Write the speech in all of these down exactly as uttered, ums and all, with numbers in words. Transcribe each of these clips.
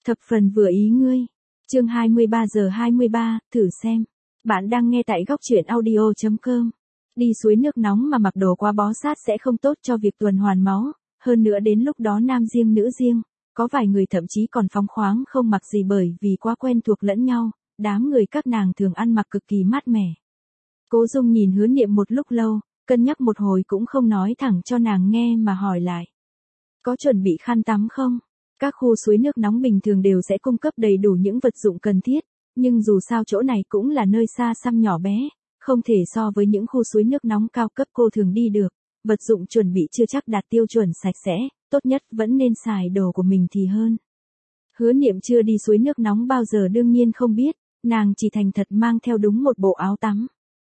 Thập phần vừa ý ngươi. Chương hai mươi ba giờ hai mươi ba, thử xem. Bạn đang nghe tại góc truyện audio chấm com. Đi suối nước nóng mà mặc đồ quá bó sát sẽ không tốt cho việc tuần hoàn máu, hơn nữa đến lúc đó nam riêng nữ riêng, có vài người thậm chí còn phóng khoáng không mặc gì bởi vì quá quen thuộc lẫn nhau, đám người các nàng thường ăn mặc cực kỳ mát mẻ. Cố Dung nhìn Hứa Niệm một lúc lâu, cân nhắc một hồi cũng không nói thẳng cho nàng nghe mà hỏi lại. Có chuẩn bị khăn tắm không? Các khu suối nước nóng bình thường đều sẽ cung cấp đầy đủ những vật dụng cần thiết, nhưng dù sao chỗ này cũng là nơi xa xăm nhỏ bé, không thể so với những khu suối nước nóng cao cấp cô thường đi được, vật dụng chuẩn bị chưa chắc đạt tiêu chuẩn sạch sẽ, tốt nhất vẫn nên xài đồ của mình thì hơn. Hứa Niệm chưa đi suối nước nóng bao giờ đương nhiên không biết, nàng chỉ thành thật mang theo đúng một bộ áo tắm.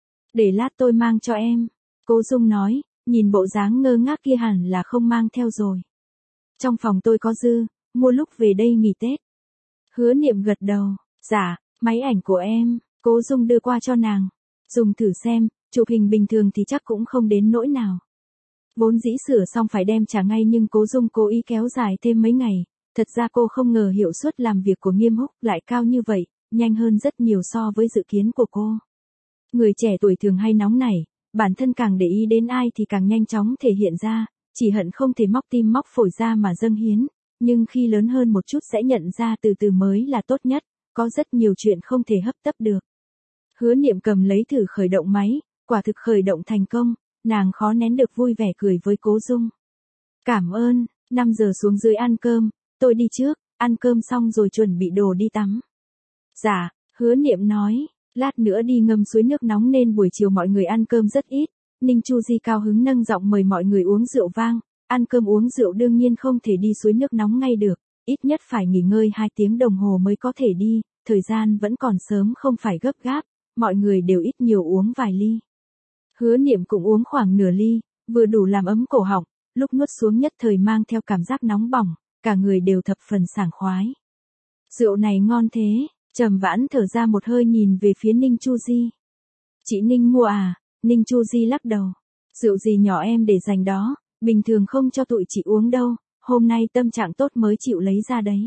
Để lát tôi mang cho em, Cố Dung nói, nhìn bộ dáng ngơ ngác kia hẳn là không mang theo rồi. Trong phòng tôi có dư, mua lúc về đây nghỉ Tết. Hứa Niệm gật đầu, dạ, máy ảnh của em, Cố Dung đưa qua cho nàng. Dùng thử xem, chụp hình bình thường thì chắc cũng không đến nỗi nào. Vốn dĩ sửa xong phải đem trả ngay nhưng Cố Dung cố ý kéo dài thêm mấy ngày. Thật ra cô không ngờ hiệu suất làm việc của Nghiêm Húc lại cao như vậy, nhanh hơn rất nhiều so với dự kiến của cô. Người trẻ tuổi thường hay nóng nảy, bản thân càng để ý đến ai thì càng nhanh chóng thể hiện ra, chỉ hận không thể móc tim móc phổi ra mà dâng hiến, nhưng khi lớn hơn một chút sẽ nhận ra từ từ mới là tốt nhất, có rất nhiều chuyện không thể hấp tấp được. Hứa Niệm cầm lấy thử khởi động máy, quả thực khởi động thành công, nàng khó nén được vui vẻ cười với Cố Dung. Cảm ơn, năm giờ xuống dưới ăn cơm, tôi đi trước, ăn cơm xong rồi chuẩn bị đồ đi tắm. Dạ, Hứa Niệm nói, lát nữa đi ngâm suối nước nóng nên buổi chiều mọi người ăn cơm rất ít. Ninh Chu Di cao hứng nâng giọng mời mọi người uống rượu vang, ăn cơm uống rượu đương nhiên không thể đi suối nước nóng ngay được, ít nhất phải nghỉ ngơi hai tiếng đồng hồ mới có thể đi, thời gian vẫn còn sớm không phải gấp gáp, mọi người đều ít nhiều uống vài ly. Hứa Niệm cũng uống khoảng nửa ly, vừa đủ làm ấm cổ họng, lúc nuốt xuống nhất thời mang theo cảm giác nóng bỏng, cả người đều thập phần sảng khoái. Rượu này ngon thế, Trầm Vãn thở ra một hơi nhìn về phía Ninh Chu Di. Chị Ninh mua à? Ninh Chu Di lắc đầu. Rượu gì nhỏ em để dành đó, bình thường không cho tụi chị uống đâu, hôm nay tâm trạng tốt mới chịu lấy ra đấy.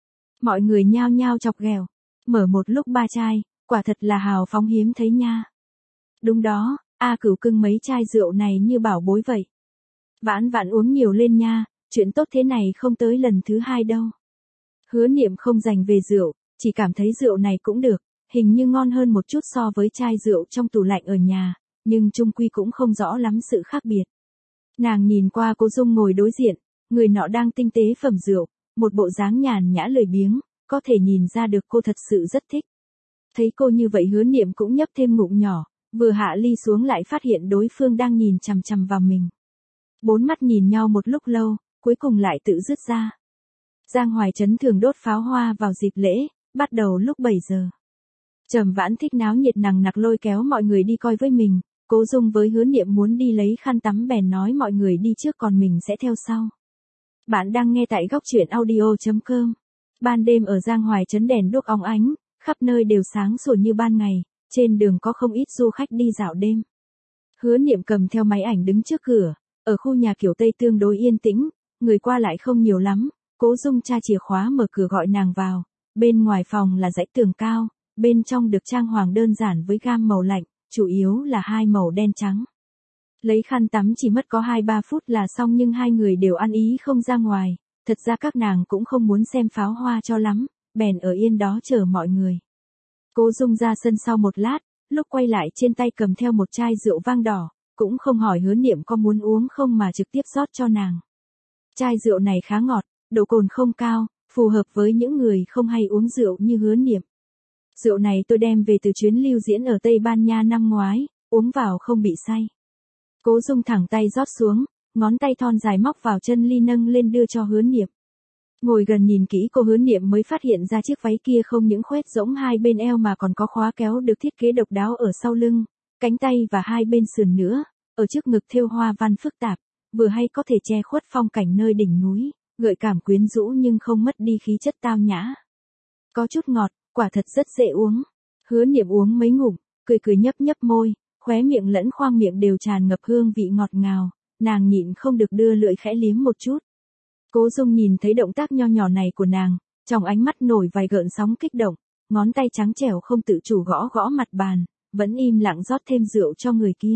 Mọi người nhao nhao chọc ghẹo, mở một lúc ba chai, quả thật là hào phóng hiếm thấy nha. Đúng đó, A Cửu cưng mấy chai rượu này như bảo bối vậy. Vãn Vãn uống nhiều lên nha, chuyện tốt thế này không tới lần thứ hai đâu. Hứa Niệm không dành về rượu, chỉ cảm thấy rượu này cũng được, hình như ngon hơn một chút so với chai rượu trong tủ lạnh ở nhà, nhưng chung quy cũng không rõ lắm sự khác biệt. Nàng nhìn qua Cố Dung ngồi đối diện, người nọ đang tinh tế phẩm rượu, một bộ dáng nhàn nhã lười biếng, có thể nhìn ra được cô thật sự rất thích. Thấy cô như vậy Hứa Niệm cũng nhấp thêm ngụm nhỏ, vừa hạ ly xuống lại phát hiện đối phương đang nhìn chằm chằm vào mình. Bốn mắt nhìn nhau một lúc lâu, cuối cùng lại tự dứt ra. Giang Hoài Trấn thường đốt pháo hoa vào dịp lễ, bắt đầu lúc bảy giờ. Trầm Vãn thích náo nhiệt nằng nặc lôi kéo mọi người đi coi với mình, Cố Dung với Hứa Niệm muốn đi lấy khăn tắm bèn nói mọi người đi trước còn mình sẽ theo sau. Bạn đang nghe tại góc truyện audio chấm com. Ban đêm ở Giang Hoài Trấn đèn đuốc óng ánh, khắp nơi đều sáng sủa như ban ngày, trên đường có không ít du khách đi dạo đêm. Hứa Niệm cầm theo máy ảnh đứng trước cửa, ở khu nhà kiểu Tây tương đối yên tĩnh, người qua lại không nhiều lắm, Cố Dung tra chìa khóa mở cửa gọi nàng vào, bên ngoài phòng là dãy tường cao, bên trong được trang hoàng đơn giản với gam màu lạnh, chủ yếu là hai màu đen trắng. Lấy khăn tắm chỉ mất có hai ba phút là xong nhưng hai người đều ăn ý không ra ngoài, thật ra các nàng cũng không muốn xem pháo hoa cho lắm, bèn ở yên đó chờ mọi người. Cố Dung ra sân sau một lát, lúc quay lại trên tay cầm theo một chai rượu vang đỏ, cũng không hỏi Hứa Niệm có muốn uống không mà trực tiếp rót cho nàng. Chai rượu này khá ngọt, độ cồn không cao, phù hợp với những người không hay uống rượu như Hứa Niệm. Rượu này tôi đem về từ chuyến lưu diễn ở Tây Ban Nha năm ngoái, uống vào không bị say. Cố Dung thẳng tay rót xuống, ngón tay thon dài móc vào chân ly nâng lên đưa cho Hứa Niệm. Ngồi gần nhìn kỹ cô Hứa Niệm mới phát hiện ra chiếc váy kia không những khoét rỗng hai bên eo mà còn có khóa kéo được thiết kế độc đáo ở sau lưng, cánh tay và hai bên sườn nữa, ở trước ngực thêu hoa văn phức tạp, vừa hay có thể che khuất phong cảnh nơi đỉnh núi, gợi cảm quyến rũ nhưng không mất đi khí chất tao nhã. Có chút ngọt, quả thật rất dễ uống. Hứa Niệm uống mấy ngụm, cười cười nhấp nhấp môi, khóe miệng lẫn khoang miệng đều tràn ngập hương vị ngọt ngào, nàng nhịn không được đưa lưỡi khẽ liếm một chút. Cố Dung nhìn thấy động tác nho nhỏ này của nàng, Trong ánh mắt nổi vài gợn sóng kích động, ngón tay trắng trẻo không tự chủ gõ gõ mặt bàn, vẫn im lặng rót thêm rượu cho người kia.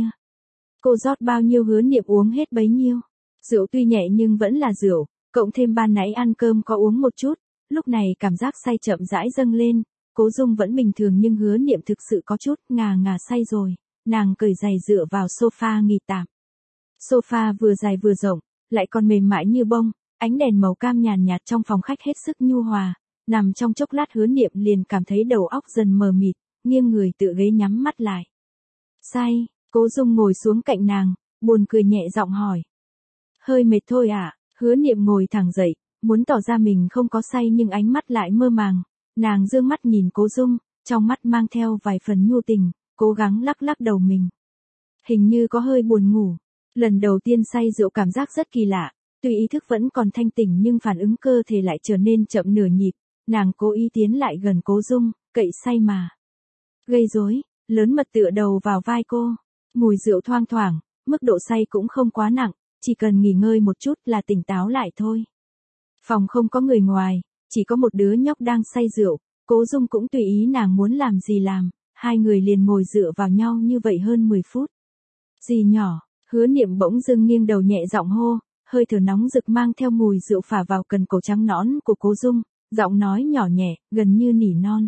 Cô rót bao nhiêu Hứa Niệm uống hết bấy nhiêu. Rượu tuy nhẹ nhưng vẫn là rượu, cộng thêm ban nãy ăn cơm có uống một chút, lúc này cảm giác say chậm rãi dâng lên. Cố Dung vẫn bình thường nhưng Hứa Niệm thực sự có chút ngà ngà say rồi, nàng cởi giày dựa vào sofa nghỉ tạm. Sofa vừa dài vừa rộng, lại còn mềm mại như bông, ánh đèn màu cam nhàn nhạt trong phòng khách hết sức nhu hòa, nằm trong chốc lát Hứa Niệm liền cảm thấy đầu óc dần mờ mịt, nghiêng người tựa ghế nhắm mắt lại. Say, Cố Dung ngồi xuống cạnh nàng, buồn cười nhẹ giọng hỏi. Hơi mệt thôi à? Hứa Niệm ngồi thẳng dậy, muốn tỏ ra mình không có say nhưng ánh mắt lại mơ màng. Nàng dương mắt nhìn Cố Dung, trong mắt mang theo vài phần nhu tình, cố gắng lắc lắc đầu mình. Hình như có hơi buồn ngủ. Lần đầu tiên say rượu cảm giác rất kỳ lạ, tuy ý thức vẫn còn thanh tỉnh nhưng phản ứng cơ thể lại trở nên chậm nửa nhịp. Nàng cố ý tiến lại gần Cố Dung, cậy say mà. Gây rối, lớn mật tựa đầu vào vai cô. Mùi rượu thoang thoảng, mức độ say cũng không quá nặng, chỉ cần nghỉ ngơi một chút là tỉnh táo lại thôi. Phòng không có người ngoài, chỉ có một đứa nhóc đang say rượu, Cố Dung cũng tùy ý nàng muốn làm gì làm, hai người liền ngồi dựa vào nhau như vậy hơn mười phút. Dì nhỏ, Hứa Niệm bỗng dưng nghiêng đầu nhẹ giọng hô, hơi thở nóng rực mang theo mùi rượu phả vào cần cổ trắng nõn của Cố Dung, giọng nói nhỏ nhẹ, gần như nỉ non.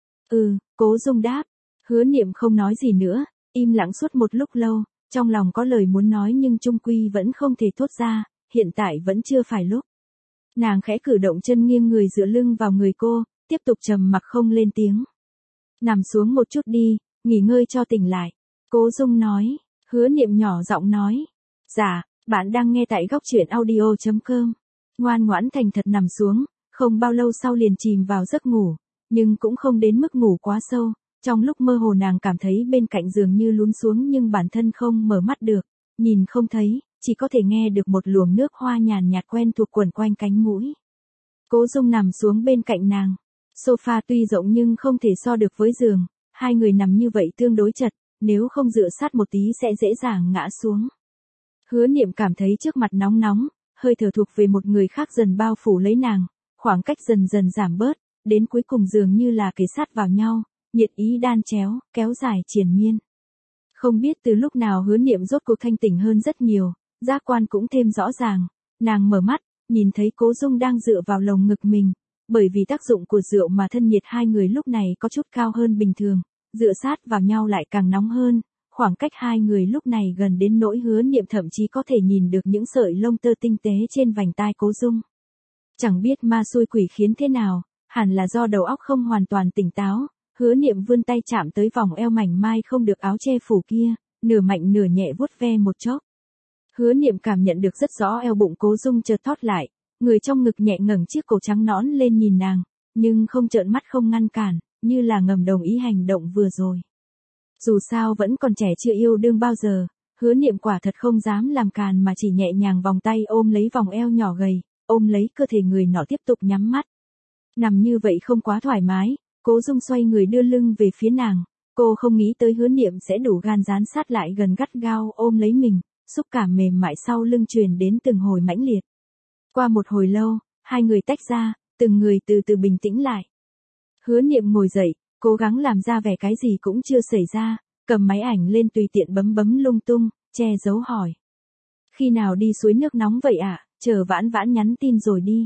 Ừ, Cố Dung đáp. Hứa Niệm không nói gì nữa, im lặng suốt một lúc lâu, trong lòng có lời muốn nói nhưng chung quy vẫn không thể thốt ra, hiện tại vẫn chưa phải lúc. Nàng khẽ cử động chân nghiêng người dựa lưng vào người cô, tiếp tục trầm mặc không lên tiếng. Nằm xuống một chút đi, nghỉ ngơi cho tỉnh lại. Cố Dung nói. Hứa Niệm nhỏ giọng nói. Dạ, bạn đang nghe tại góc truyện audio chấm com. Ngoan ngoãn thành thật nằm xuống, không bao lâu sau liền chìm vào giấc ngủ, nhưng cũng không đến mức ngủ quá sâu. Trong lúc mơ hồ nàng cảm thấy bên cạnh giường như lún xuống nhưng bản thân không mở mắt được, nhìn không thấy, chỉ có thể nghe được một luồng nước hoa nhàn nhạt quen thuộc quẩn quanh cánh mũi. Cố Dung nằm xuống bên cạnh nàng. Sofa tuy rộng nhưng không thể so được với giường, hai người nằm như vậy tương đối chật, nếu không dựa sát một tí sẽ dễ dàng ngã xuống. Hứa Niệm cảm thấy trước mặt nóng nóng, hơi thở thuộc về một người khác dần bao phủ lấy nàng, khoảng cách dần dần giảm bớt, đến cuối cùng dường như là kề sát vào nhau, nhiệt ý đan chéo, kéo dài triền miên. Không biết từ lúc nào Hứa Niệm rốt cuộc thanh tỉnh hơn rất nhiều, giác quan cũng thêm rõ ràng, nàng mở mắt, nhìn thấy Cố Dung đang dựa vào lồng ngực mình, bởi vì tác dụng của rượu mà thân nhiệt hai người lúc này có chút cao hơn bình thường, dựa sát vào nhau lại càng nóng hơn, khoảng cách hai người lúc này gần đến nỗi Hứa Niệm thậm chí có thể nhìn được những sợi lông tơ tinh tế trên vành tai Cố Dung. Chẳng biết ma xui quỷ khiến thế nào, hẳn là do đầu óc không hoàn toàn tỉnh táo. Hứa Niệm vươn tay chạm tới vòng eo mảnh mai không được áo che phủ kia, nửa mạnh nửa nhẹ vuốt ve một chốc. Hứa Niệm cảm nhận được rất rõ eo bụng Cố Dung chợt thót lại, người trong ngực nhẹ ngẩng chiếc cổ trắng nõn lên nhìn nàng, nhưng không trợn mắt không ngăn cản, như là ngầm đồng ý hành động vừa rồi. Dù sao vẫn còn trẻ chưa yêu đương bao giờ, Hứa Niệm quả thật không dám làm càn mà chỉ nhẹ nhàng vòng tay ôm lấy vòng eo nhỏ gầy, ôm lấy cơ thể người nọ tiếp tục nhắm mắt. Nằm như vậy không quá thoải mái. Cố Dung xoay người đưa lưng về phía nàng, cô không nghĩ tới Hứa Niệm sẽ đủ gan dán sát lại gần gắt gao ôm lấy mình, xúc cảm mềm mại sau lưng truyền đến từng hồi mãnh liệt. Qua một hồi lâu, hai người tách ra, từng người từ từ bình tĩnh lại. Hứa Niệm ngồi dậy, cố gắng làm ra vẻ cái gì cũng chưa xảy ra, cầm máy ảnh lên tùy tiện bấm bấm lung tung, che giấu hỏi. Khi nào đi suối nước nóng vậy ạ, à? Chờ Vãn Vãn nhắn tin rồi đi.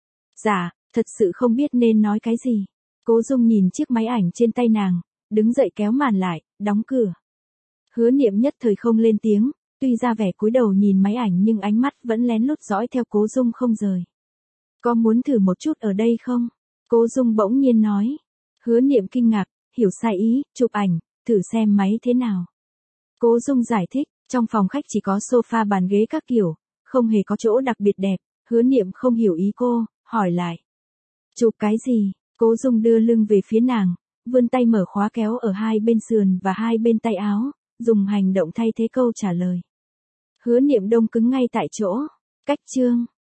Dạ, thật sự không biết nên nói cái gì. Cố Dung nhìn chiếc máy ảnh trên tay nàng, đứng dậy kéo màn lại, đóng cửa. Hứa Niệm nhất thời không lên tiếng, tuy ra vẻ cúi đầu nhìn máy ảnh nhưng ánh mắt vẫn lén lút dõi theo Cố Dung không rời. Có muốn thử một chút ở đây không? Cố Dung bỗng nhiên nói. Hứa Niệm kinh ngạc, hiểu sai ý, chụp ảnh, thử xem máy thế nào. Cố Dung giải thích, trong phòng khách chỉ có sofa bàn ghế các kiểu, không hề có chỗ đặc biệt đẹp. Hứa Niệm không hiểu ý cô, hỏi lại. Chụp cái gì? Cố Dung đưa lưng về phía nàng, vươn tay mở khóa kéo ở hai bên sườn và hai bên tay áo, dùng hành động thay thế câu trả lời. Hứa Niệm đông cứng ngay tại chỗ. Cách chương.